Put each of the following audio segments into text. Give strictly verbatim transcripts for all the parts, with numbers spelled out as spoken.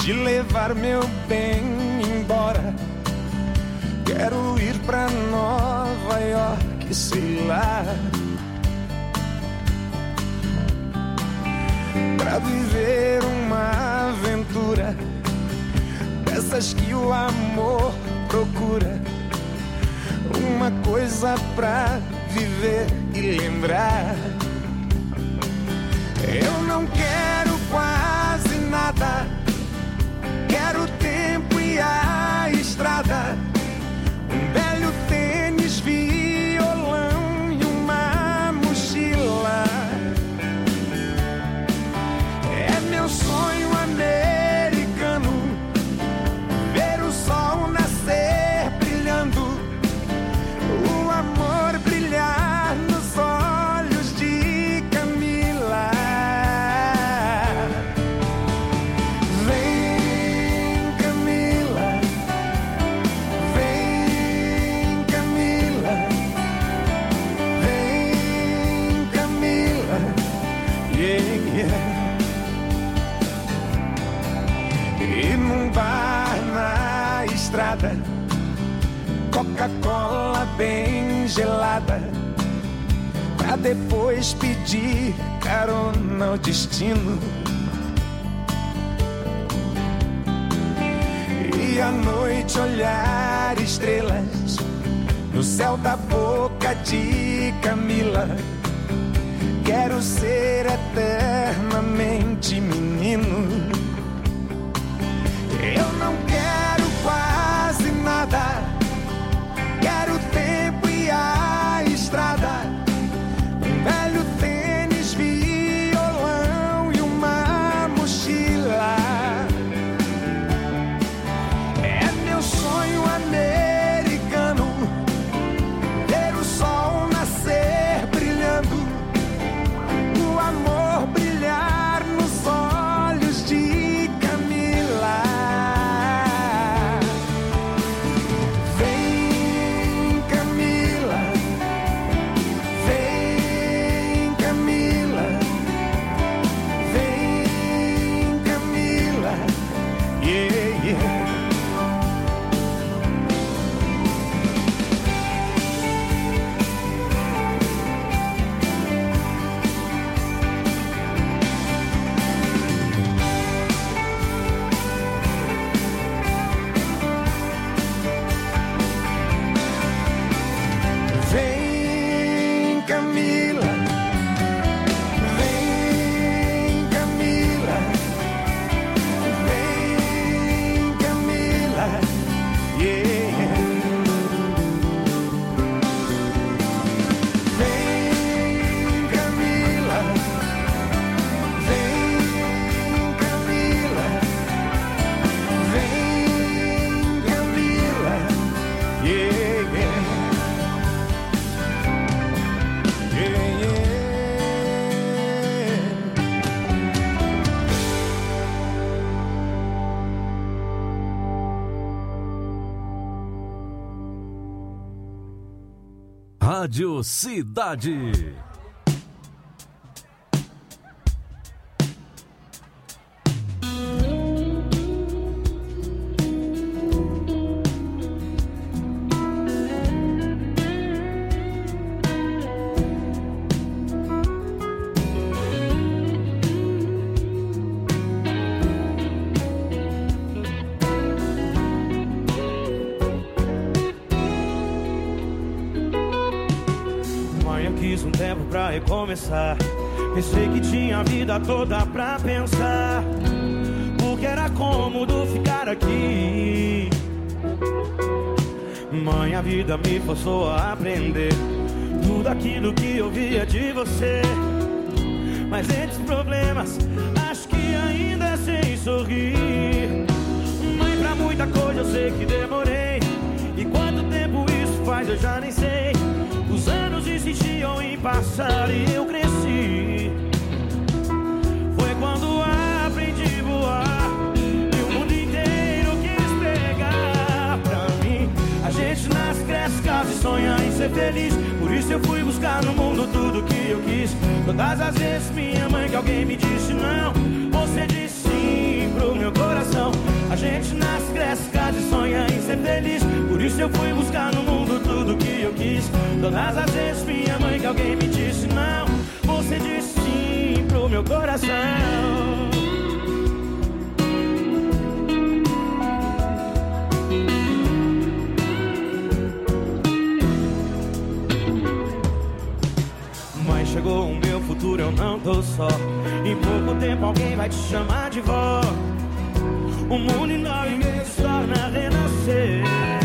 de levar meu bem embora. Quero ir pra Nova York, sei lá, pra viver uma aventura dessas que o amor procura. Uma coisa pra viver e lembrar. Eu não quero quase nada, quero o tempo e a estrada, um velho tênis, violão e uma mochila. É meu sonho americano, ver o sol nascer brilhando, o amor brilhar nos olhos de Camila. Vem, Camila, vem, Camila, vem, Camila, yeah, yeah. E num bar na estrada, Coca-Cola bem gelada, pra depois pedir carona ao destino. E à noite olhar estrelas no céu da boca de Camila. Quero ser eternamente menino. Eu não quero quase nada, quero o tempo e a estrada, um velho tênis, violão e uma mochila. É meu sonho americano, ver o sol nascer brilhando, o amor brilhar nos olhos de Camila. Vem, Camila, vem, Camila, vem, Camila, yeah, yeah. Vem, Camila, vem, Camila, vem, Camila, yeah. Vem, Camila, vem, Camila, vem, Camila, yeah, yeah. Yeah, yeah. Rádio Cidade. Mãe, eu quis um tempo pra recomeçar. Pensei que tinha a vida toda pra pensar, porque era cômodo ficar aqui. Mãe, a vida me forçou a aprender tudo aquilo que eu via de você. Mas entre os problemas, acho que ainda sei sorrir. Mãe, pra muita coisa eu sei que demorei, e quanto tempo isso faz eu já nem sei. Os anos insistiam em passar e eu cresci. Foi quando aprendi a voar e o mundo inteiro quis pegar pra mim. A gente nasce, cresce, casa e sonha em ser feliz. Por isso eu fui buscar no mundo tudo que eu quis. Todas as vezes minha mãe que alguém me disse não, você disse sim. sim pro meu coração. A gente nasce, cresce, casa e sonha em ser feliz. Por isso eu fui buscar no mundo tudo que eu quis. Todas as vezes minha mãe que alguém me disse não, você disse sim pro meu coração. Chegou o meu futuro, eu não tô só. Em pouco tempo alguém vai te chamar de vó. O mundo enorme se torna a renascer.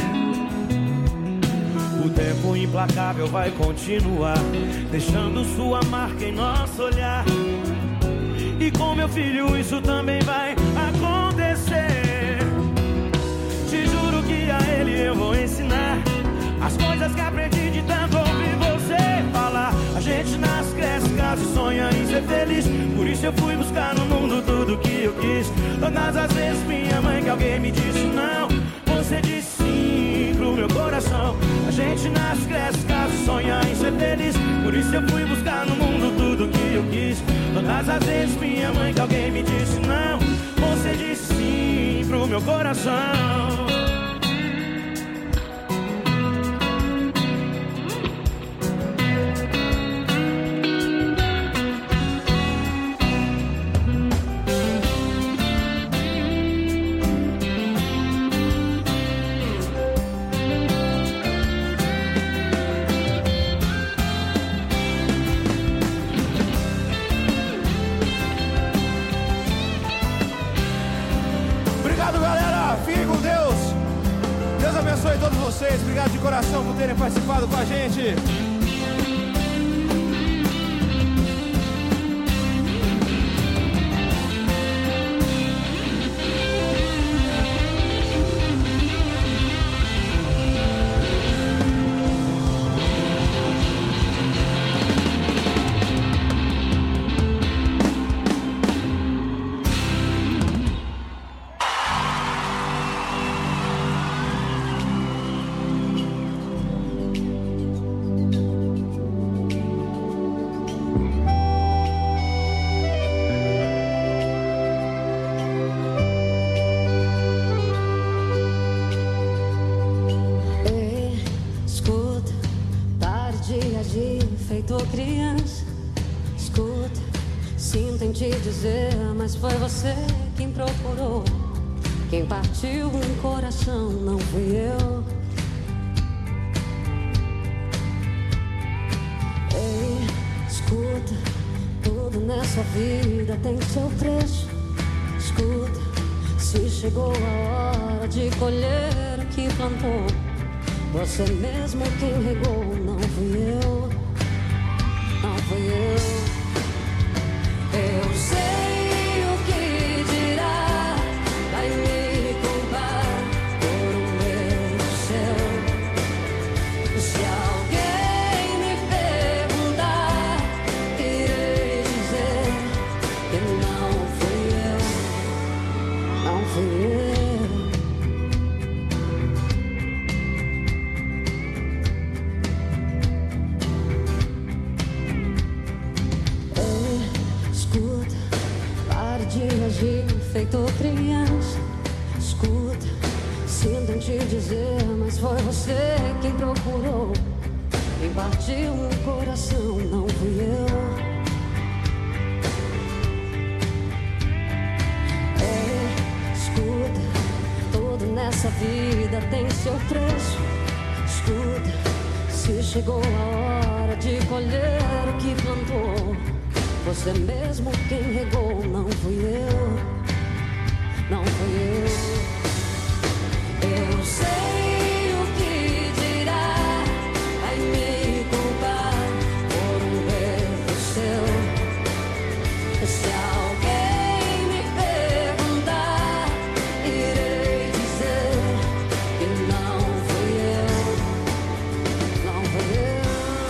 O tempo implacável vai continuar, deixando sua marca em nosso olhar. E com meu filho isso também vai acontecer. Te juro que a ele eu vou ensinar as coisas que aprendi de tanto ouvir você falar. A gente nasce, cresce, casa e sonha em ser feliz. Por isso eu fui buscar no mundo tudo que eu quis. Todas as vezes minha mãe que alguém me disse não, você disse sim pro meu coração. A gente nasce, cresce, casa e sonha em ser feliz. Por isso eu fui buscar no mundo tudo que eu quis. Todas as vezes minha mãe que alguém me disse não, você disse sim pro meu coração. Abençoe todos vocês, obrigado de coração por terem participado com a gente. Mas foi você quem procurou, quem partiu um coração, não fui eu. Ei, escuta, tudo nessa vida tem seu preço. Escuta, se chegou a hora de colher o que plantou, você mesmo quem regou, não fui eu, não fui eu. Eu sei o que dirá, vai me culpar por um erro seu. Se alguém me perguntar, irei dizer que não fui eu, não fui eu. Feito criança, escuta, sinto em te dizer, mas foi você quem procurou, quem partiu o coração, não fui eu. É, escuta, tudo nessa vida tem seu preço. Escuta, se chegou a hora de colher o que plantou, você mesmo quem regou, não fui eu. Não fui eu. Eu sei o que dirá, vai me culpar por um erro seu. Se alguém me perguntar, irei dizer que não fui eu, não fui eu.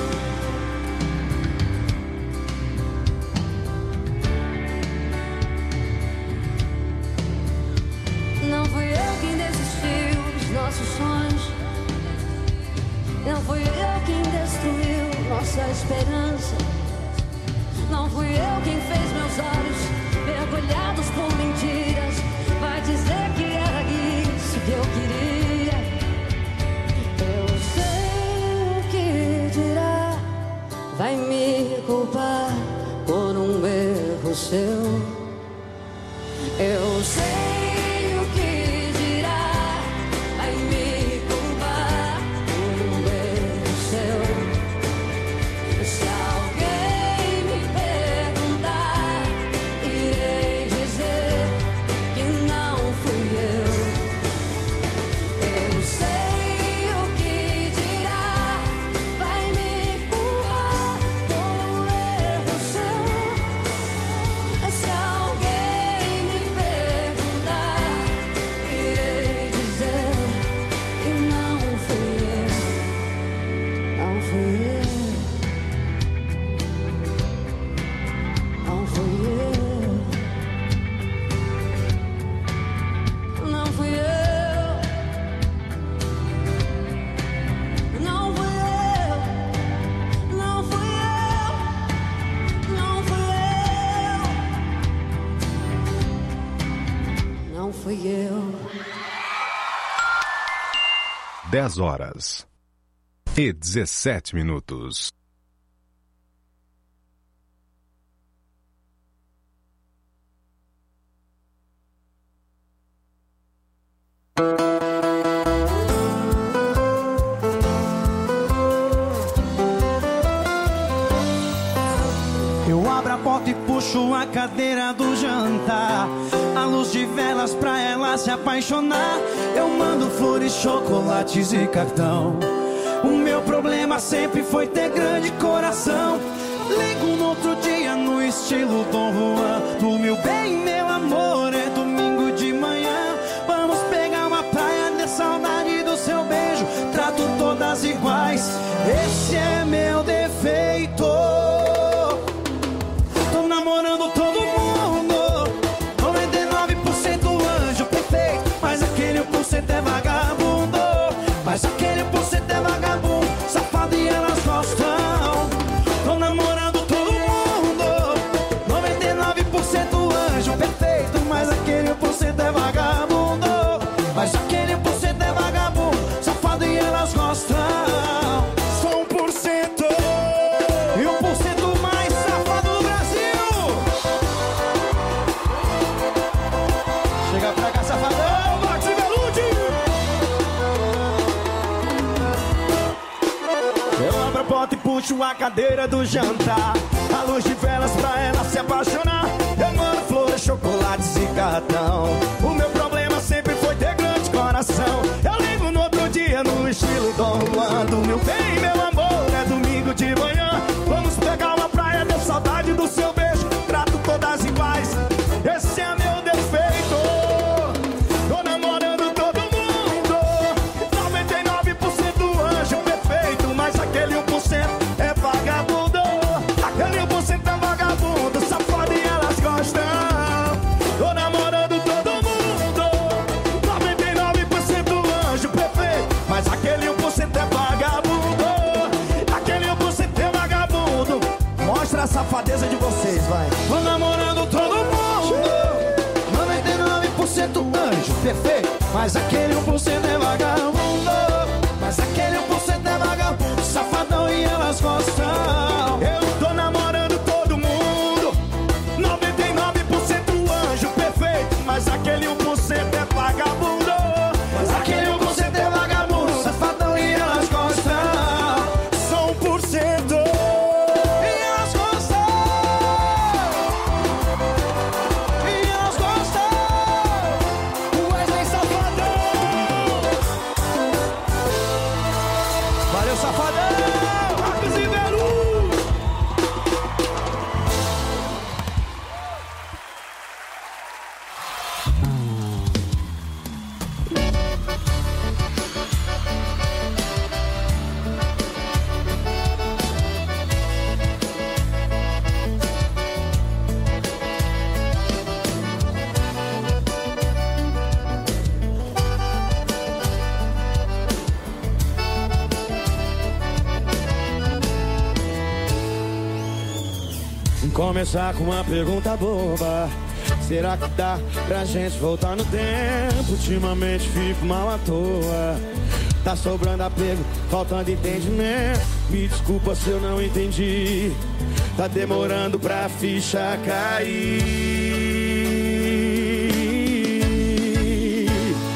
Não fui eu quem desistiu dos nossos sonhos. Não fui eu quem destruiu nossa esperança. Não fui eu quem fez meus olhos mergulhados por mentiras dizer que era isso que eu queria. Eu sei o que dirá, vai me culpar por um erro seu. Eu sei o que dirá, vai me culpar por um erro seu. Se alguém me perguntar, irei dizer que não fui eu. Eu sei o que dirá, vai me culpar por um erro seu. Se alguém me perguntar, irei dizer que não fui eu. Não fui eu. Não fui eu. Não fui eu. Não fui eu. Não fui eu. Não fui eu. Não fui eu. dez horas e dezessete minutos. Eu abro a porta e puxo a cadeira do jantar, a luz de velas pra ela se apaixonar. Eu mando flores, chocolates e cartão. O meu problema sempre foi ter grande coração. Ligo no outro dia no estilo Dom Juan. No meu bem, meu amor, é domingo de manhã. Vamos pegar uma praia, de saudade do seu beijo. Trato todas iguais, esse é meu defeito. Tô namorando todo mundo, noventa e nove por cento anjo perfeito, mas aquele um por cento é vagabundo. Mas aquele um por cento é vagabundo, safado e elas gostam. Tô namorando todo mundo, noventa e nove por cento anjo perfeito, mas aquele um por cento é vagabundo. Mas aquele um por cento é vagabundo, safado e elas gostam. Só um por cento e um por cento mais safado do Brasil. Chega pra cá, safadão, Max e Velude. Eu abro a porta e puxo a cadeira do jantar, a luz de velas pra ela se apaixonar. Eu mando flores, chocolates e cartão. O meu problema sempre foi ter grande coração. Eu ligo no outro dia no estilo Dom Juan. Do meu bem, meu amor, é domingo de manhã. Vamos pegar uma praia, deu saudade do seu beijo. Trato todas iguais, esse é meu defeito. Tô namorando todo mundo, noventa e nove por cento anjo perfeito, mas aquele um por cento é vagabundo. Aquele um por cento é vagabundo, safado e elas gostam. Tô namorando todo mundo, noventa e nove por cento anjo perfeito, mas aquele um por cento é vagabundo. Aquele um por cento é vagabundo. Mostra a safadeza de vocês, vai. Tô namorando todo mundo, noventa e nove por cento anjo perfeito, mas aquele um por cento é vagabundo. Mas aquele um por cento é vagabundo, safadão e elas gostam. Eu tô namorando todo mundo, noventa e nove por cento anjo perfeito, mas aquele um por cento é vagabundo. Mas aquele um por cento é vagabundo, safadão e elas gostam. Só um por cento e elas gostam. E elas gostam. O Wesley Safadão. Valeu, Safadão. Marcos e Velude. Começar com uma pergunta boba. Será que dá pra gente voltar no tempo? Ultimamente fico mal à toa. Tá sobrando apego, faltando entendimento. Me desculpa se eu não entendi. Tá demorando pra ficha cair.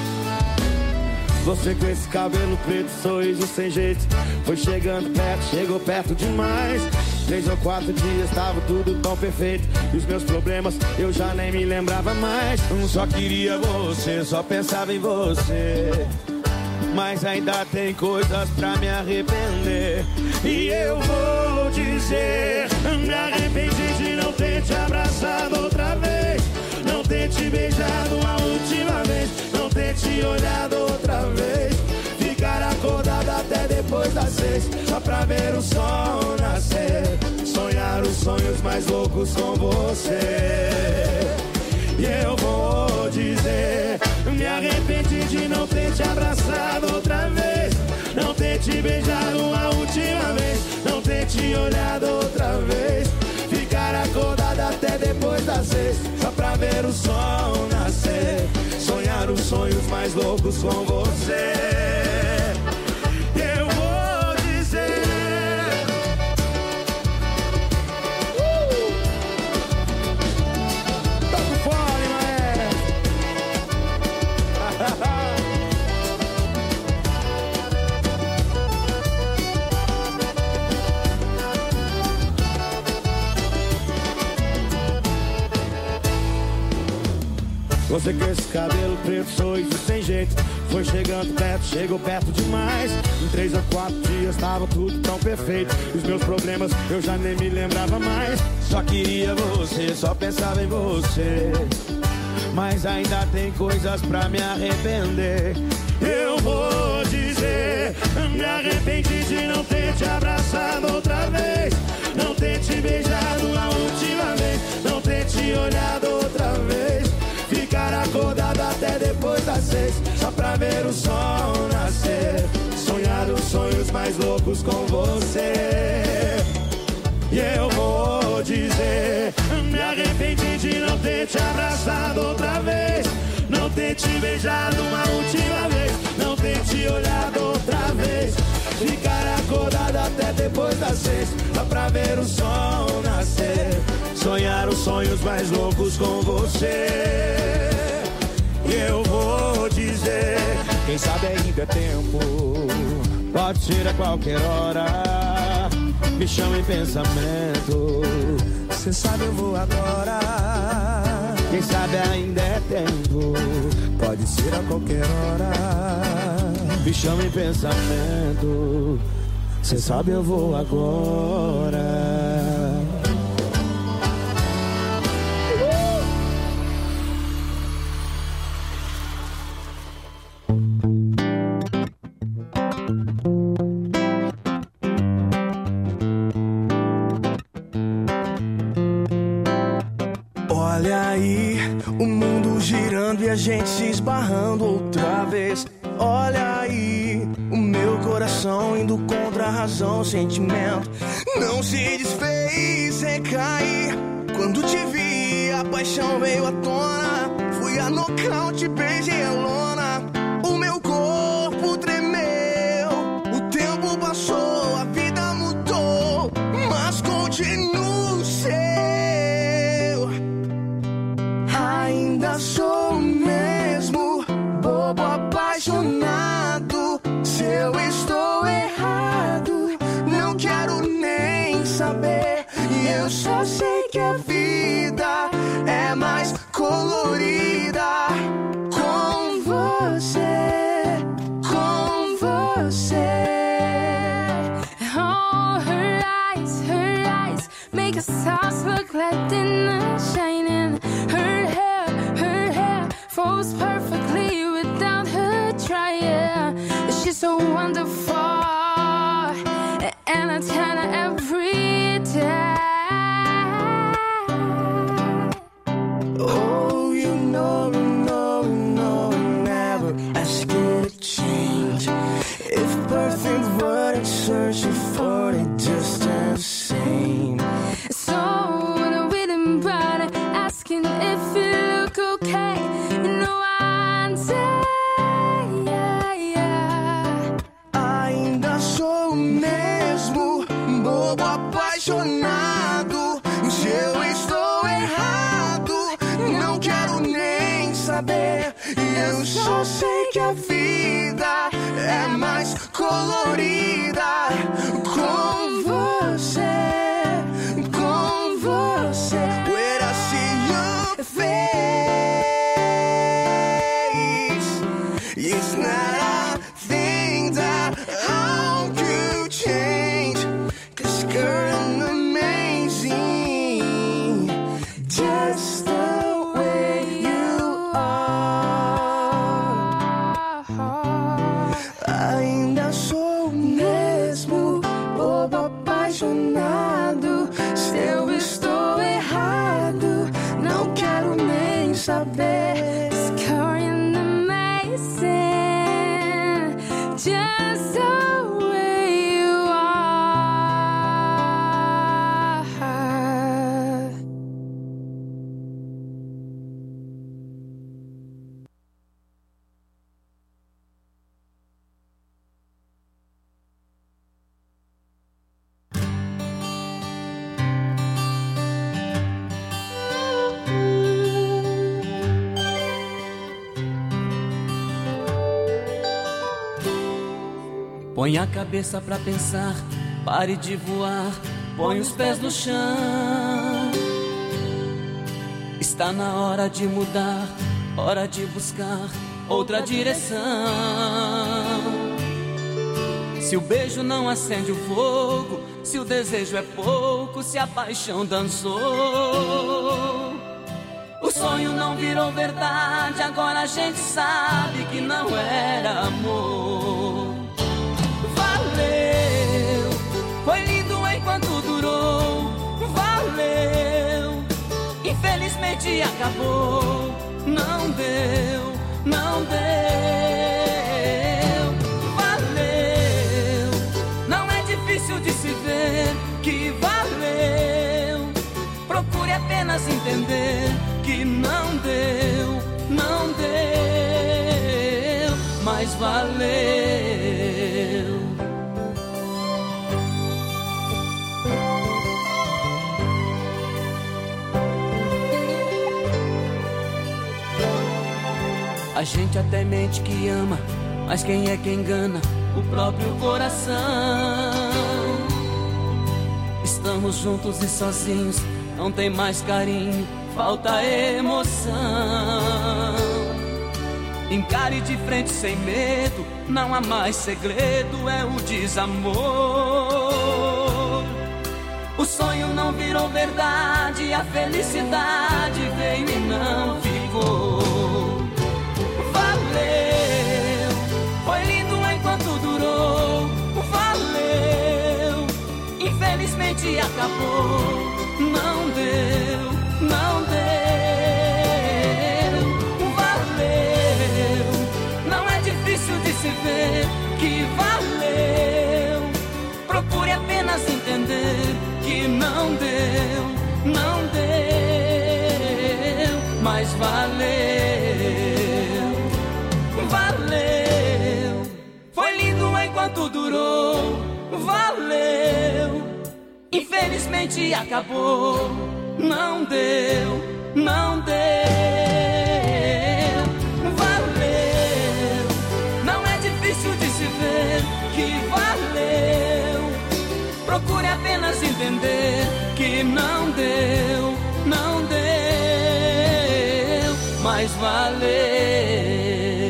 Você com esse cabelo preto, sorriso sem jeito, foi chegando perto, chegou perto demais. Três ou quatro dias tava tudo tão perfeito, e os meus problemas eu já nem me lembrava mais. Eu só queria você, só pensava em você, mas ainda tem coisas pra me arrepender. E eu vou dizer, me arrependi de não ter te abraçado outra vez, não ter te beijado uma última vez, não ter te olhado outra vez, ficar acordado até depois das seis, só pra ver o sol nascer, sonhar os sonhos mais loucos com você. E eu vou dizer, me arrependi de não ter te abraçado outra vez, não ter te beijado uma última vez, não ter te olhado outra vez, ficar acordado até depois das seis, só pra ver o sol nascer, sonhar os sonhos mais loucos com você. Eu vou dizer, uh! Toca o fone, maestro. Você com esse cabelo preto, sorriso sem jeito, foi chegando perto, chegou perto demais. Em três ou quatro dias tava tudo tão perfeito, os meus problemas eu já nem me lembrava mais. Só queria você, só pensava em você, mas ainda tem coisas pra me arrepender. Eu vou dizer, me arrependi de não ter te abraçado outra vez, não ter te beijado uma última vez, não ter te olhado outra vez, ficar acordado até depois das seis, só pra ver o sol nascer, sonhar os sonhos mais loucos com você. E eu vou dizer, me arrependi de não ter te abraçado outra vez, não ter te beijado uma última vez, não ter te olhado outra vez, ficar acordado até depois das seis, só pra ver o sol nascer, sonhar os sonhos mais loucos com você. E eu vou dizer, quem sabe ainda é tempo, pode ser a qualquer hora, me chama em pensamento, cê sabe eu vou agora. Quem sabe ainda é tempo, pode ser a qualquer hora, me chama em pensamento, cê sabe eu vou agora. Olha aí, o mundo girando e a gente se esbarrando outra vez. Olha aí, o meu coração indo contra a razão, o sentimento não se desfez, recair. Quando te vi, a paixão veio à tona, fui a nocaute, beijei a lona. O meu corpo tremeu, o tempo passou, a vida mudou, mas continuo seu. Ainda sou o mesmo, bobo apaixonado. Se eu estou errado, não quero nem saber. E eu só sei que a vida é mais colorida com você, com você. Oh, her eyes, her eyes make us stars look like dinner shining. Her hair, her hair falls perfectly without her trying. She's so wonderful, and I tell her every day. Oh, you know, you know, you know, never ask you to change. If perfect weren't searching for it, just the same. So when I'm reading about it, asking if it só sei que a vida é mais colorida com você, com você. When I see your face, it's not a thing that I could change. 'Cause girl, I'm amazing, just the way you are. Ainda sou o mesmo bobo apaixonado. Se eu estou errado, não quero nem saber. 'Cause girl, you're amazing, just the way you are. Põe a cabeça pra pensar, pare de voar, põe os pés no chão. Está na hora de mudar, hora de buscar outra direção. Se o beijo não acende o fogo, se o desejo é pouco, se a paixão dançou, o sonho não virou verdade, agora a gente sabe que não era amor. Valeu, foi lindo enquanto durou. Valeu, infelizmente acabou. Não deu, não deu. Valeu, não é difícil de se ver que valeu. Procure apenas entender que não deu, não deu, mas valeu. A gente até mente que ama, mas quem é que engana? O próprio coração. Estamos juntos e sozinhos, não tem mais carinho, falta emoção. Encare de frente sem medo, não há mais segredo, é o desamor. O sonho não virou verdade, a felicidade veio e não ficou. Valeu, foi lindo enquanto durou. Valeu, infelizmente acabou. Não deu, não deu. Valeu, não é difícil de se ver que valeu. Procure apenas entender que não deu, não deu, mas valeu. Valeu, foi lindo enquanto durou. Valeu, infelizmente acabou. Não deu, não deu. Valeu, não é difícil de se ver que valeu. Procure apenas entender que não deu, não deu, mas valeu.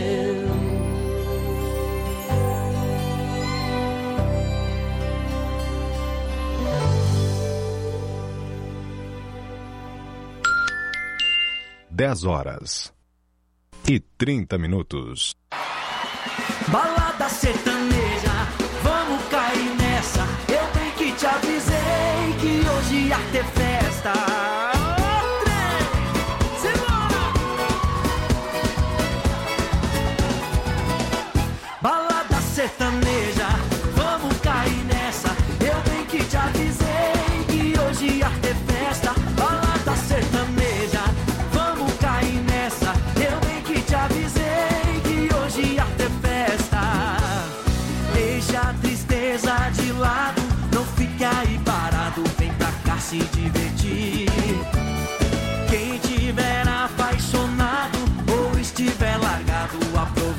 Dez horas e trinta minutos. Balada sertaneja, vamos cair nessa. Eu bem que te avisei que hoje ia ter festa. Balada sertaneja, vamos cair nessa. Eu bem que te avisei que hoje ia ter festa. Balada sertaneja, vamos cair nessa. Eu bem que te avisei que hoje ia ter festa. Deixa a tristeza de lado, não fique aí parado, vem pra cá se divertir. Quem tiver apaixonado ou estiver largado, aproveita.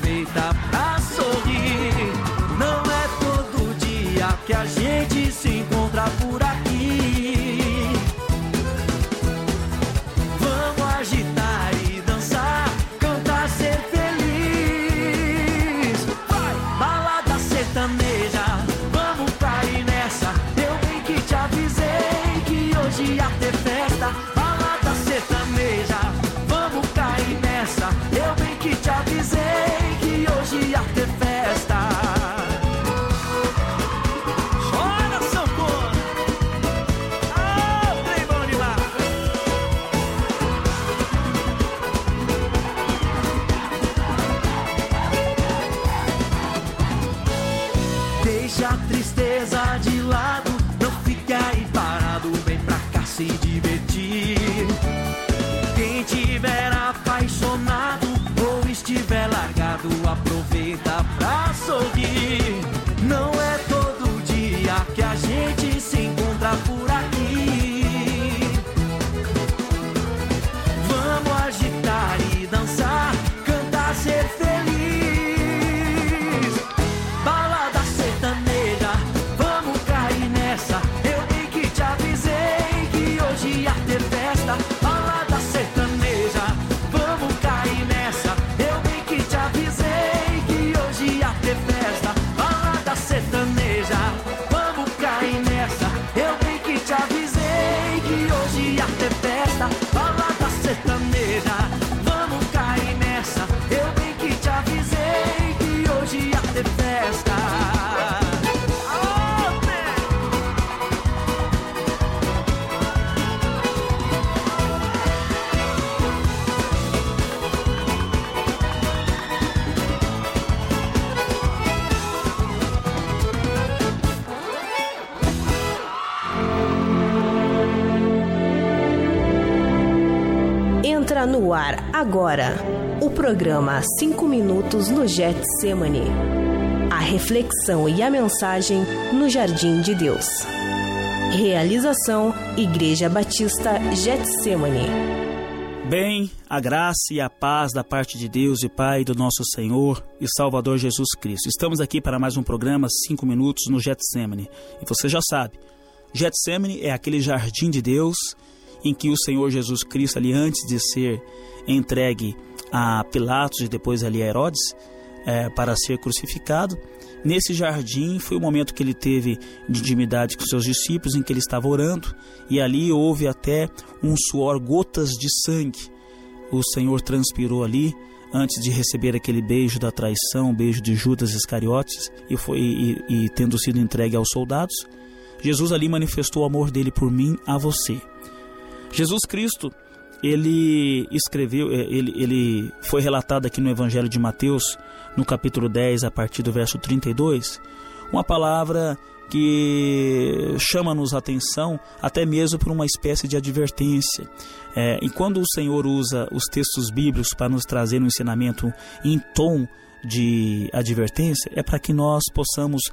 deixa a tristeza de lado, não fique aí parado, vem pra cá se divertir. Quem tiver apaixonado ou estiver largado, aproveita pra sorrir. Não é todo dia que a gente se encontra por aqui. Vamos agitar e dançar, cantar, ser feliz. Balada sertaneja, vamos cair nessa. Eu bem que te avisei que hoje ia ter festa. Balada sertaneja, vamos cair nessa. Eu bem que te avisei que hoje ia ter festa. Balada sertaneja, vamos cair nessa. Eu bem que te avisei que hoje ia ter festa. Balada sertaneja, vamos cair nessa. Eu bem que te avisei que hoje ia ter festa. Entra no ar agora o programa cinco minutos no Getsemane. A reflexão e a mensagem no Jardim de Deus. Realização Igreja Batista Getsemane. Bem, a graça e a paz da parte de Deus e Pai do nosso Senhor e Salvador Jesus Cristo. Estamos aqui para mais um programa cinco minutos no Getsemane. E você já sabe, Getsemane é aquele jardim de Deus em que o Senhor Jesus Cristo, ali antes de ser entregue a Pilatos e depois ali a Herodes, é, para ser crucificado, nesse jardim foi o momento que ele teve de intimidade com seus discípulos, em que ele estava orando, e ali houve até um suor, gotas de sangue. O Senhor transpirou ali antes de receber aquele beijo da traição, o beijo de Judas Iscariotes, e, foi, e, e tendo sido entregue aos soldados, Jesus ali manifestou o amor dele por mim, a você. Jesus Cristo, ele escreveu, ele, ele foi relatado aqui no Evangelho de Mateus, no capítulo dez, a partir do verso trinta e dois, uma palavra que chama-nos a atenção até mesmo por uma espécie de advertência. É, e quando o Senhor usa os textos bíblicos para nos trazer um ensinamento em tom de advertência, é para que nós possamos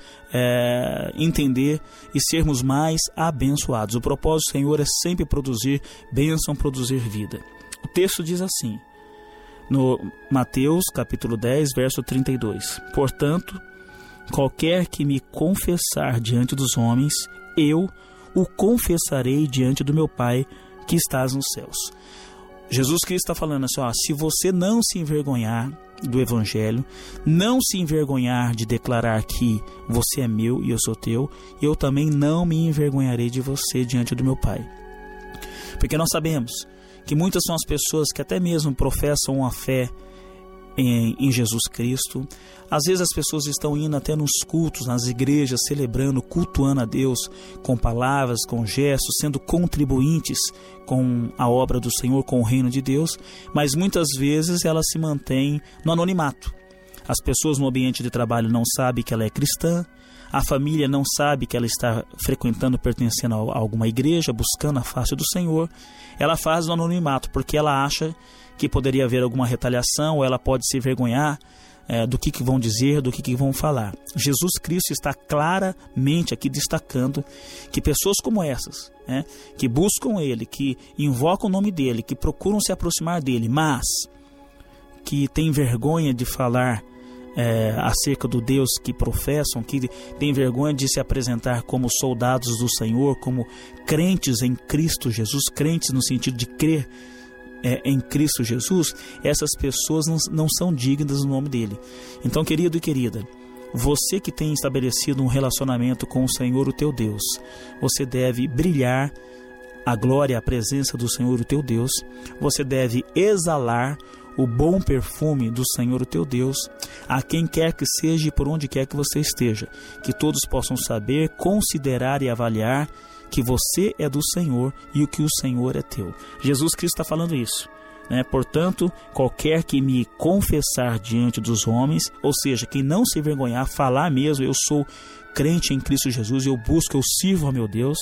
é, entender e sermos mais abençoados. O propósito do Senhor é sempre produzir bênção, produzir vida. O texto diz assim, no Mateus capítulo dez, verso trinta e dois: Portanto, qualquer que me confessar diante dos homens, eu o confessarei diante do meu Pai que estás nos céus. Jesus Cristo está falando assim, ó, se você não se envergonhar do Evangelho, não se envergonhar de declarar que você é meu e eu sou teu, eu também não me envergonharei de você diante do meu Pai. Porque nós sabemos que muitas são as pessoas que até mesmo professam uma fé em, em Jesus Cristo. Às vezes as pessoas estão indo até nos cultos, nas igrejas, celebrando, cultuando a Deus com palavras, com gestos, sendo contribuintes com a obra do Senhor, com o reino de Deus, mas muitas vezes ela se mantém no anonimato. As pessoas no ambiente de trabalho não sabem que ela é cristã, a família não sabe que ela está frequentando, pertencendo a alguma igreja, buscando a face do Senhor. Ela faz no anonimato porque ela acha que poderia haver alguma retaliação, ou ela pode se envergonhar é, do que, que vão dizer, do que, que vão falar. Jesus Cristo está claramente aqui destacando que pessoas como essas, né, que buscam Ele, que invocam o nome dEle, que procuram se aproximar dEle, mas que têm vergonha de falar É, acerca do Deus que professam, que tem vergonha de se apresentar como soldados do Senhor, como crentes em Cristo Jesus, crentes no sentido de crer é, em Cristo Jesus, essas pessoas não, não são dignas do nome dele. Então, querido e querida, você que tem estabelecido um relacionamento com o Senhor, o teu Deus, você deve brilhar a glória, a presença do Senhor, o teu Deus, você deve exalar o bom perfume do Senhor, o teu Deus, a quem quer que seja e por onde quer que você esteja, que todos possam saber, considerar e avaliar que você é do Senhor e o que o Senhor é teu. Jesus Cristo está falando isso. né? Portanto, qualquer que me confessar diante dos homens, ou seja, quem não se envergonhar, falar mesmo, eu sou crente em Cristo Jesus, eu busco, eu sirvo ao meu Deus,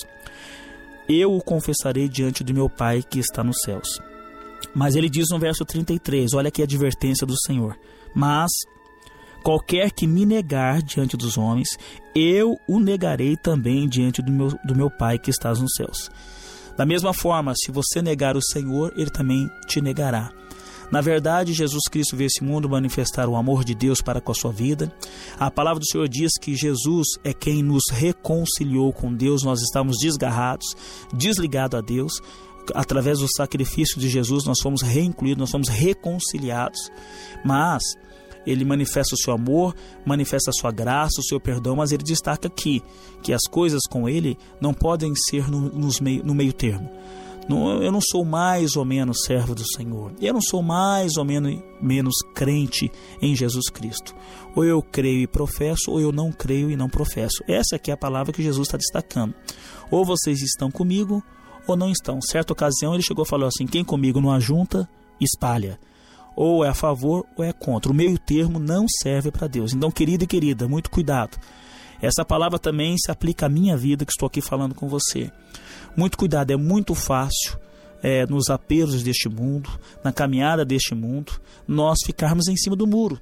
eu o confessarei diante do meu Pai que está nos céus. Mas ele diz no verso trinta e três, olha aqui a advertência do Senhor: mas qualquer que me negar diante dos homens, eu o negarei também diante do meu, do meu Pai que está nos céus. Da mesma forma, se você negar o Senhor, Ele também te negará. Na verdade, Jesus Cristo veio a esse mundo manifestar o amor de Deus para com a sua vida. A palavra do Senhor diz que Jesus é quem nos reconciliou com Deus. Nós estávamos desgarrados, desligados a Deus. Através do sacrifício de Jesus, nós fomos reincluídos, nós fomos reconciliados. Mas Ele manifesta o seu amor, manifesta a sua graça, o seu perdão, mas Ele destaca aqui que as coisas com Ele não podem ser no, nos meio, no meio termo. Não, eu não sou mais ou menos servo do Senhor. Eu não sou mais ou menos, menos crente em Jesus Cristo. Ou eu creio e professo, ou eu não creio e não professo. Essa aqui é a palavra que Jesus está destacando. Ou vocês estão comigo, ou não estão. Certa ocasião ele chegou e falou assim: quem comigo não ajunta, espalha. Ou é a favor ou é contra. O meio termo não serve para Deus. Então, querido e querida, muito cuidado. Essa palavra também se aplica à minha vida, que estou aqui falando com você. Muito cuidado, é muito fácil é, nos apelos deste mundo, na caminhada deste mundo, nós ficarmos em cima do muro.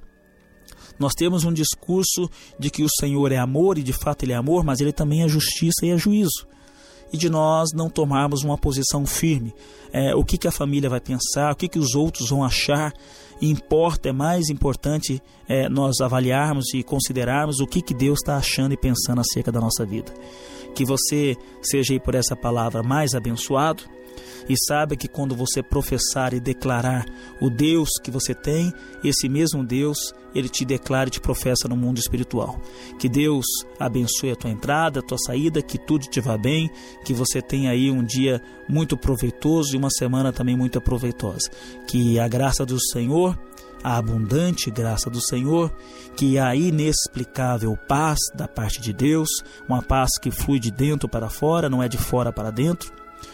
Nós temos um discurso de que o Senhor é amor, e de fato Ele é amor, mas Ele também é justiça e é juízo. E de nós não tomarmos uma posição firme. É, o que, que a família vai pensar, o que, que os outros vão achar. Importa, é mais importante é, nós avaliarmos e considerarmos o que, que Deus está achando e pensando acerca da nossa vida. Que você seja aí por essa palavra mais abençoado, e saiba que quando você professar e declarar o Deus que você tem, esse mesmo Deus, Ele te declara e te professa no mundo espiritual. Que Deus abençoe a tua entrada, a tua saída, que tudo te vá bem, que você tenha aí um dia muito proveitoso e uma semana também muito proveitosa. Que a graça do Senhor, a abundante graça do Senhor, que a inexplicável paz da parte de Deus, uma paz que flui de dentro para fora, não é de fora para dentro,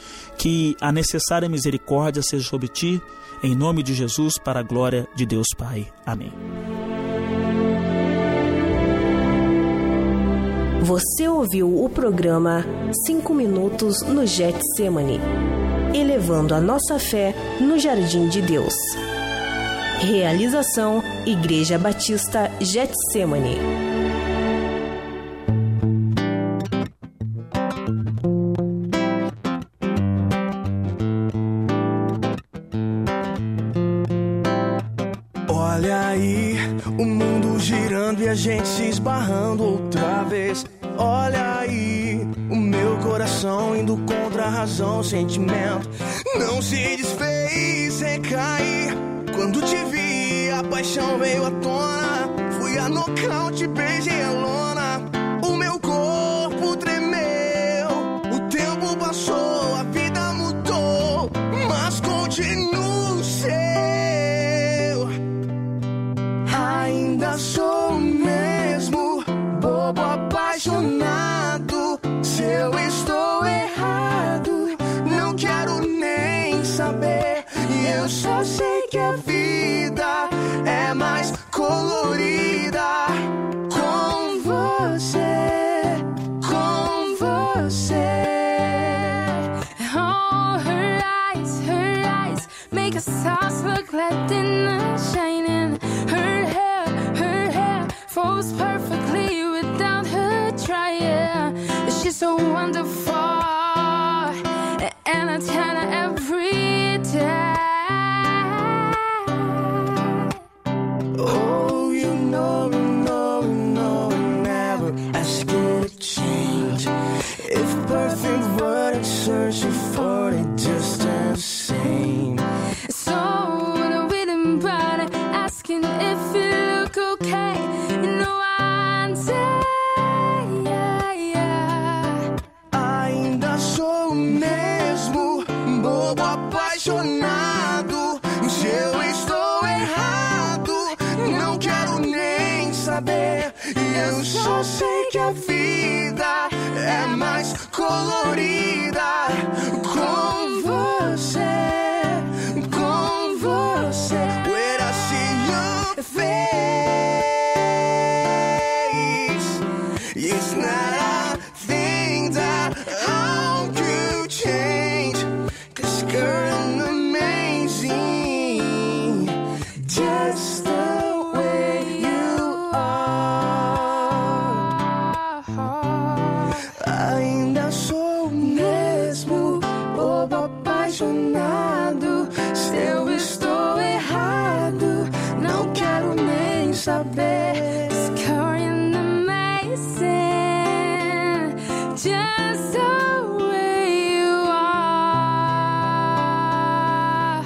que a necessária misericórdia seja sobre ti, em nome de Jesus, para a glória de Deus Pai. Amém. Você ouviu o programa cinco minutos no Getsemane, elevando a nossa fé no jardim de Deus. Realização Igreja Batista Getsemane. Olha aí, o mundo girando e a gente se esbarrando outra vez. Olha aí, o meu coração indo contra a razão, o sentimento não se desfez sem cair. Quando te vi, a paixão veio à tona. Fui a nocaute, beijei a lona. O meu corpo tremeu. O tempo passou, a vida mudou, mas continuo seu. Ainda sou o mesmo, bobo apaixonado. Se eu estou errado, não quero nem saber. E eu só sei que a vida é mais colorida com você, com você. Oh, her eyes, her eyes make us stars look like dinner shining. Her hair, her hair falls perfectly without her trying. She's so wonderful, and I tell her every day. Oh, you know, you know, you know, I never ask you to change. If perfect were searching for it just the same. So the rhythm body asking if you look okay. You know I say, yeah, yeah. Ainda sou o mesmo, bobo apaixonado. Se eu estou errado, não quero nem saber. E eu só sei que a vida é mais colorida com você, com você. Just carrying amazing, just the way you are.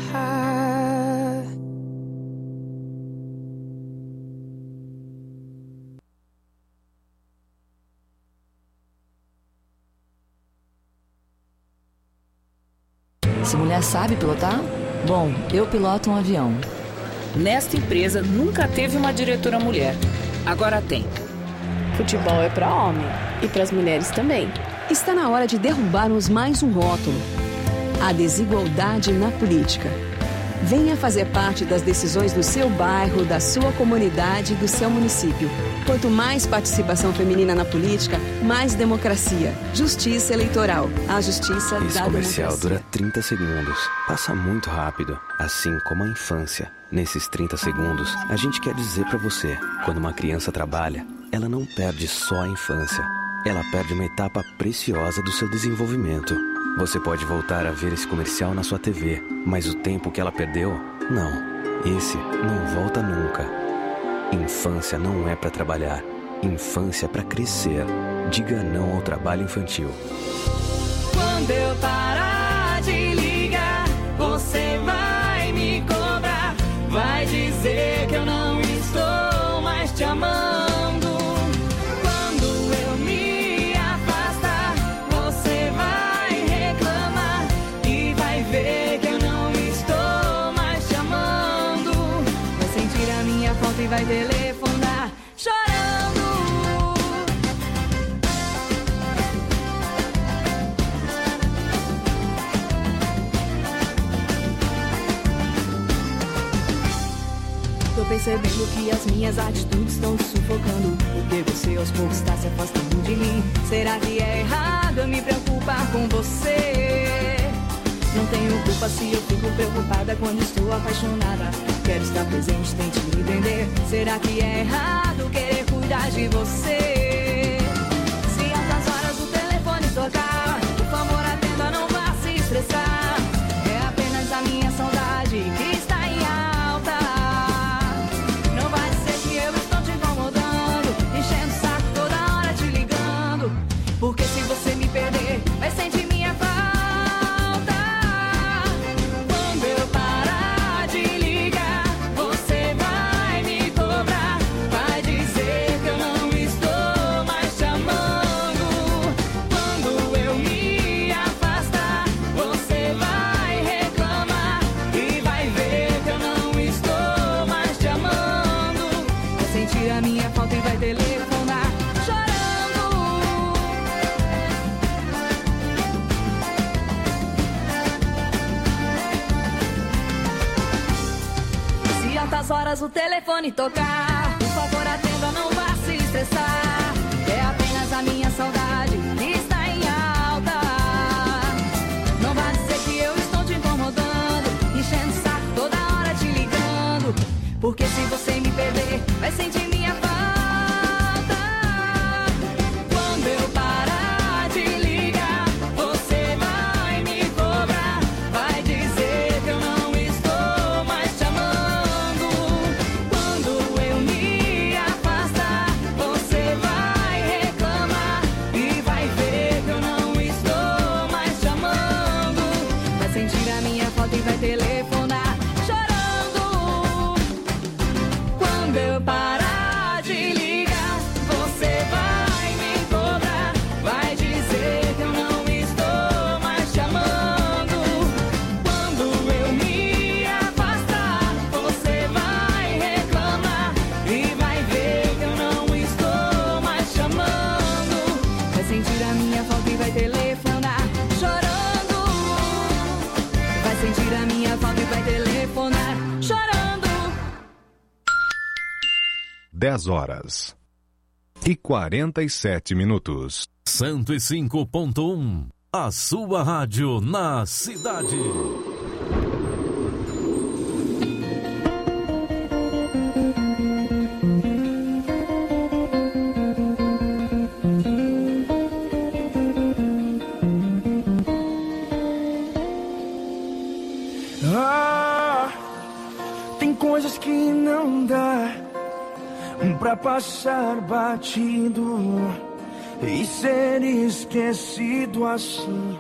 Se mulher sabe pilotar? Bom, eu piloto um avião. Nesta empresa nunca teve uma diretora mulher. Agora tem. Futebol é para homem e para as mulheres também. Está na hora de derrubarmos mais um rótulo: a desigualdade na política. Venha fazer parte das decisões do seu bairro, da sua comunidade e do seu município. Quanto mais participação feminina na política, mais democracia. Justiça eleitoral. A justiça Esse da comercial democracia. dura trinta segundos. Passa muito rápido, assim como a infância. Nesses trinta segundos, a gente quer dizer pra você: quando uma criança trabalha, ela não perde só a infância. Ela perde uma etapa preciosa do seu desenvolvimento. Você pode voltar a ver esse comercial na sua T V, mas o tempo que ela perdeu, não. Esse não volta nunca. Infância não é pra trabalhar. Infância é pra crescer. Diga não ao trabalho infantil. Quando eu parar de ligar, você vai me cobrar. Vai dizer que eu não estou mais te amando. Quando eu me afastar, você vai reclamar e vai ver que eu não estou mais te amando. Vai sentir a minha falta e vai telefonar chorando. Tô percebendo que as minhas atitudes estão te sufocando, porque você aos poucos está se afastando de mim. Será que é errado eu me preocupar com você? Não tenho culpa se eu fico preocupada quando estou apaixonada. Quero estar presente, tente me entender. Será que é errado querer cuidar de você? Se altas horas o telefone tocar, por favor atenda, não vá se estressar. É apenas a minha saudade que está em alta. Não vai dizer que eu estou te incomodando, enchendo o saco toda hora te ligando. Porque se você me perder, vai sentir minha falta. Quando eu parar de ligar, você vai me cobrar. Vai dizer que eu não estou mais te amando. Quando eu me afastar, você vai reclamar e vai ver que eu não estou mais te amando. Vai sentir a minha falta e vai telefonar chorando. Se altas horas o telefone tocar, por favor atenda, não vá se estressar. É apenas a minha saudade que está em alta. Não vá dizer que eu estou te incomodando, enchendo o saco toda hora te ligando. Porque se você me perder, vai sentir minha falta. Quando eu parar de ligar, você vai me cobrar. Vai dizer que eu não estou mais te amando. Quando eu me afastar, você vai reclamar e vai ver que eu não estou mais te amando. Vai sentir a minha falta e vai telefonar chorando. Quando eu parar de ligar, você vai me cobrar. Vai dizer que eu não estou mais te amando. Quando eu me afastar, você vai reclamar e vai ver que eu não estou mais te amando. Vai sentir a minha falta e vai telefonar chorando. Vai sentir a minha falta e vai telefonar chorando. dez horas e quarenta e sete minutos. cento e cinco ponto um. A sua rádio na cidade. Ah, tem coisas que não dá pra passar batido e ser esquecido assim.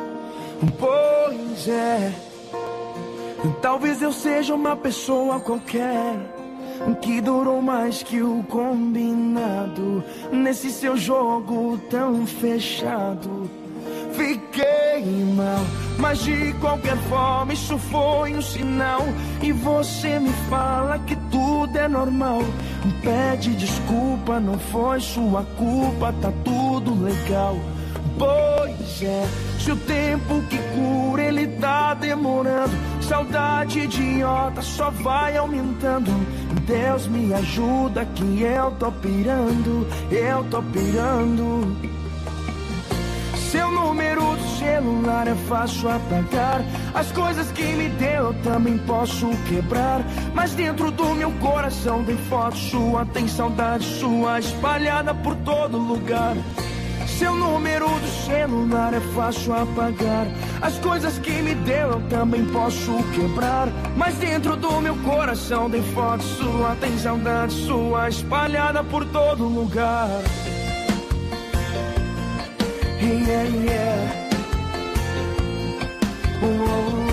Pois é, talvez eu seja uma pessoa qualquer que durou mais que o combinado nesse seu jogo tão fechado. Fiquei mal, mas de qualquer forma isso foi um sinal. E você me fala que tudo é normal. Pede desculpa, não foi sua culpa, tá tudo legal. Pois é, se o tempo que cura ele tá demorando, saudade idiota só vai aumentando. Deus me ajuda que eu tô pirando, eu tô pirando. Seu número do celular é fácil apagar. As coisas que me deu eu também posso quebrar. Mas dentro do meu coração tem foto sua, tem saudade sua espalhada por todo lugar. Seu número do celular é fácil apagar. As coisas que me deu eu também posso quebrar. Mas dentro do meu coração tem foto sua, tem saudade sua espalhada por todo lugar. Yeah, yeah. Oh,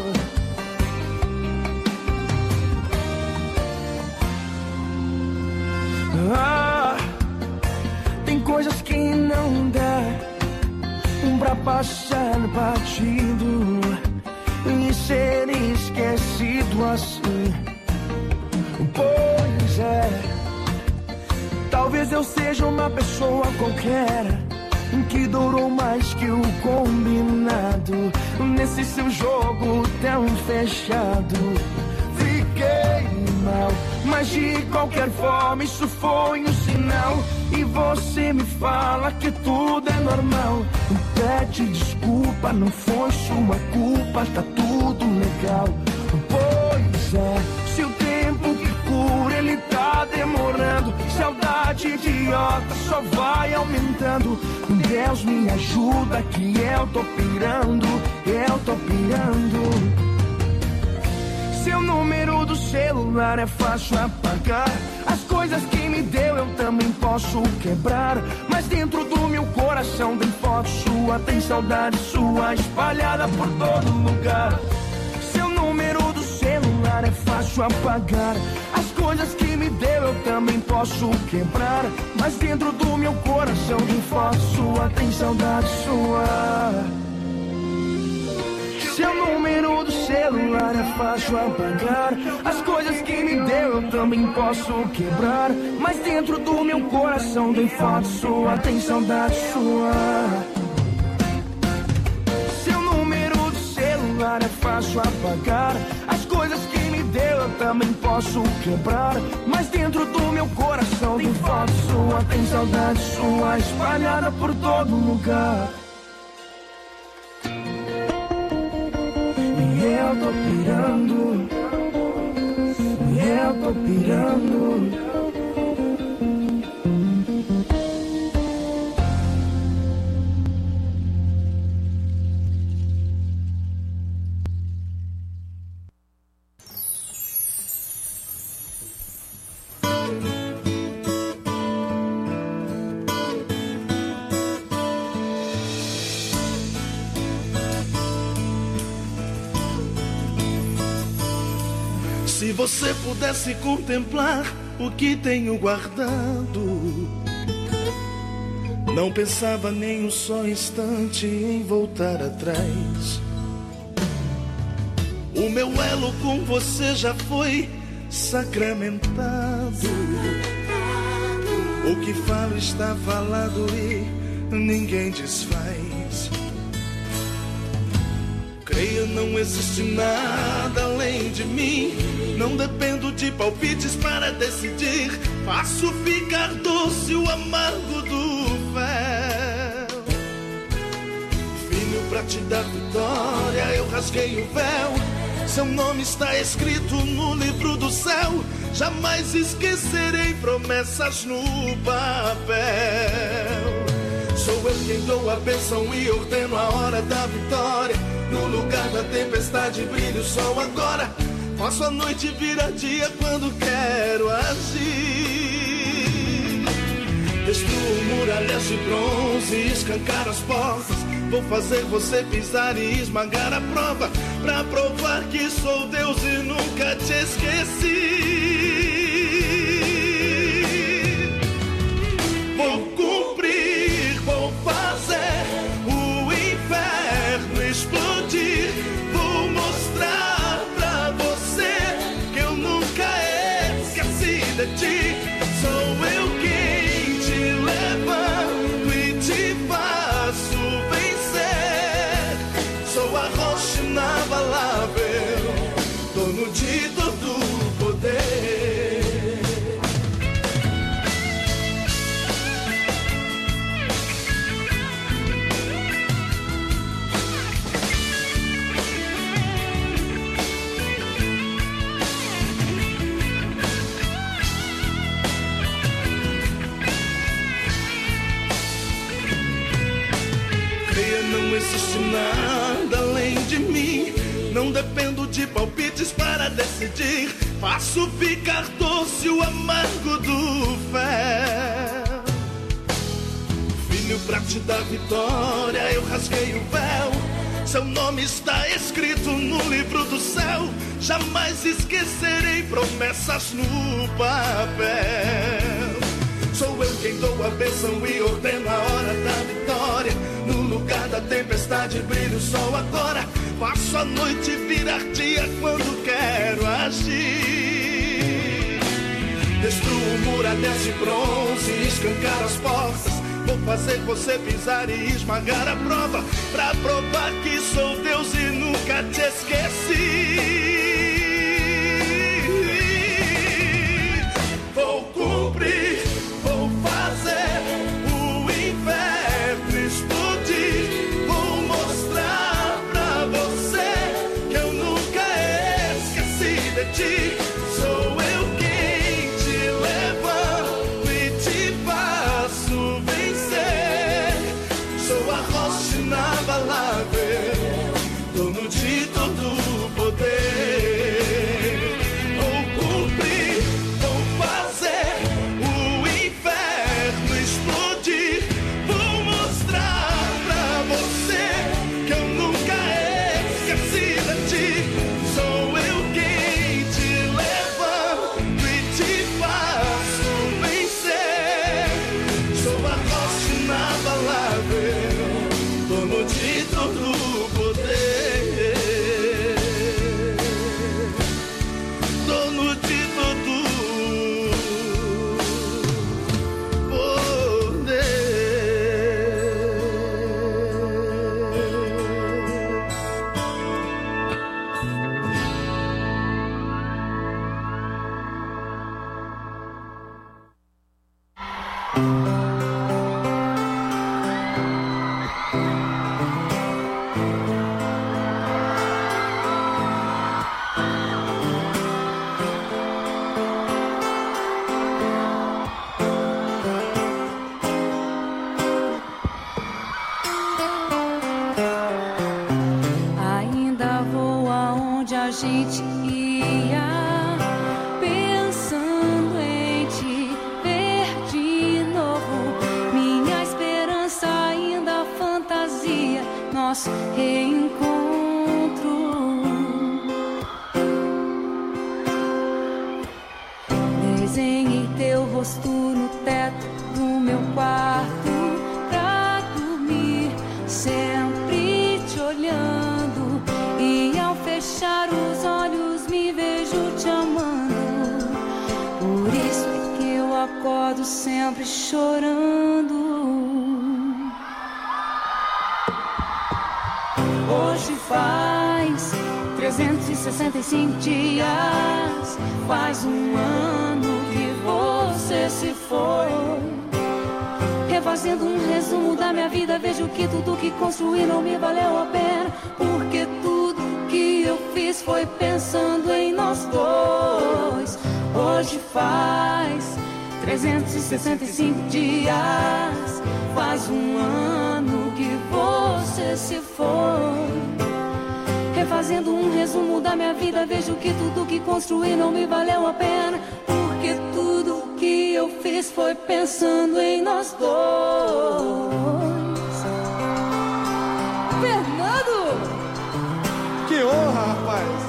oh. Ah, tem coisas que não dá pra passar batido e ser esquecido assim. Pois é, talvez eu seja uma pessoa qualquer que durou mais que o combinado nesse seu jogo tão fechado. Fiquei mal, mas de qualquer forma isso foi um sinal. E você me fala que tudo é normal. Pede desculpa, não foi sua culpa, tá tudo legal. Pois é, se o tempo que cura ele tá demorando, saudade idiota só vai aumentando. Deus me ajuda que eu tô pirando, eu tô pirando. Seu número do celular é fácil apagar. As coisas que me deu eu também posso quebrar. Mas dentro do meu coração tem foto sua, tem saudade sua espalhada por todo lugar. Seu número do celular é fácil apagar. As coisas que me deu eu também posso quebrar. Mas dentro do meu coração tem foto sua, tem saudade sua. Seu número do celular é fácil apagar. As coisas que me deu eu também posso quebrar. Mas dentro do meu coração tem foto sua, tem saudade sua. Seu número do celular é fácil apagar. As coisas que me deu eu também posso quebrar. Mas dentro do meu coração tem foto sua, tem saudade sua espalhada por todo lugar. Eu tô pirando, eu tô pirando. Se você pudesse contemplar o que tenho guardado, não pensava nem um só instante em voltar atrás. O meu elo com você já foi sacramentado. O que falo está falado e ninguém desfaz. Creia, não existe nada além de mim. Não dependo de palpites para decidir. Faço ficar doce o amargo do véu. Filho, pra te dar vitória, eu rasguei o véu. Seu nome está escrito no livro do céu. Jamais esquecerei promessas no papel. Sou eu quem dou a bênção e ordeno a hora da vitória. No lugar da tempestade brilha o sol agora. Faço a noite virar dia quando quero agir. Destruo muralhas de bronze e escancar as portas. Vou fazer você pisar e esmagar a prova, pra provar que sou Deus e nunca te esqueci. Vou cumprir, vou fazer o inferno explodir. Vou mostrar pra você que eu nunca esqueci de ti. Sou eu quem te levanto e te faço vencer. Sou a rocha inabalável, dono de todo o poder. Não existe nada além de mim. Não dependo de palpites para decidir. Faço ficar doce o amargo do fel. Filho, pra te dar vitória, eu rasguei o véu. Seu nome está escrito no livro do céu. Jamais esquecerei promessas no papel. Sou eu quem dou a bênção e ordeno a hora da vitória. No lugar da tempestade brilha o sol agora. Faço a noite virar dia quando quero agir. Destruo muralhas de bronze e escancar as portas. Vou fazer você pisar e esmagar a prova, pra provar que sou Deus e nunca te esqueci. Vou cumprir, vou fazer o inferno explodir. Vou mostrar pra você que eu nunca esqueci de ti. Sou eu quem te levanto e te faço vencer. Sou a rocha inabalável, dono de todo o poder. Vou cumprir, vou fazer o inferno explodir. Vou mostrar pra você que eu nunca esqueci de ti. Sou eu quem te levanto e te faço vencer. Sou a rocha inabalável, dono de todo o poder. Dono de todo o Ainda vou aonde a gente ia, pensando em te ver de novo. Minha esperança ainda fantasia nosso reencontro. Desenhei teu rosto no teto do meu quarto pra dormir, sempre te olhando. E ao fechar os olhos me vejo te amando. Por isso é que eu acordo sempre chorando. Hoje faz trezentos e sessenta e cinco dias, faz um ano que você se foi. Refazendo um resumo da minha vida, vejo que tudo que construí não me valeu a pena, porque tudo que eu fiz foi pensando em nós dois. Hoje faz trezentos e sessenta e cinco dias, faz um ano que você se foi. Refazendo um resumo da minha vida, vejo que tudo que construí não me valeu a pena, porque tudo que eu fiz foi pensando em nós dois. Fernando! Que honra, rapaz!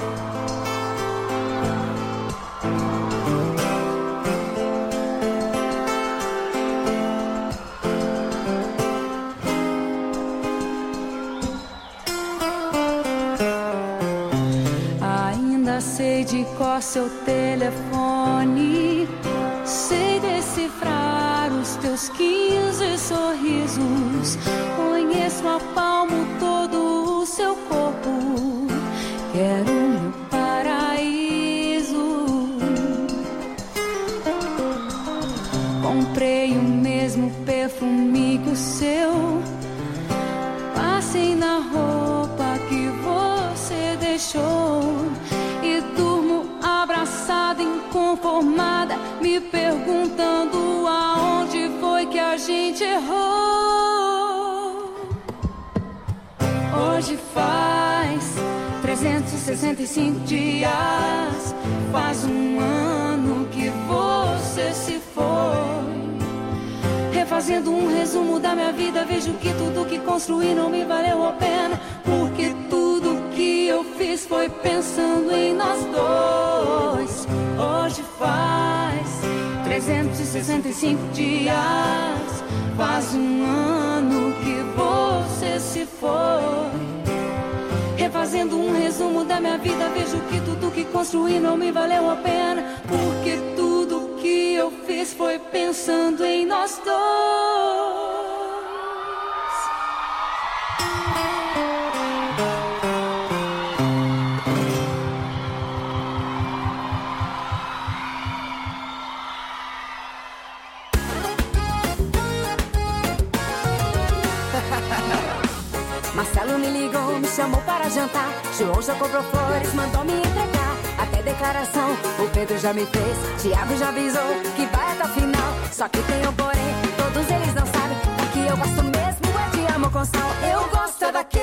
Sei de cor seu telefone, sei decifrar os teus quinze sorrisos, conheço a palmo todo o seu corpo, quero meu paraíso. Comprei o mesmo perfume que o seu, passei na roupa que você deixou, inconformada, me perguntando aonde foi que a gente errou. Hoje faz trezentos e sessenta e cinco dias, faz um ano que você se foi. Refazendo um resumo da minha vida, vejo que tudo que construí não me valeu a pena, porque tudo que eu fiz foi pensando em nós dois. Hoje faz trezentos e sessenta e cinco dias, faz um ano que você se foi. Refazendo um resumo da minha vida, vejo que tudo que construí não me valeu a pena, porque tudo que eu fiz foi pensando em nós dois. Marcelo me ligou, me chamou para jantar. João já comprou flores, mandou me entregar. Até declaração o Pedro já me fez. Tiago já avisou que vai até o final. Só que tem um porém, todos eles não sabem. O que eu gosto mesmo é de amor com sal. Eu gosto é daquele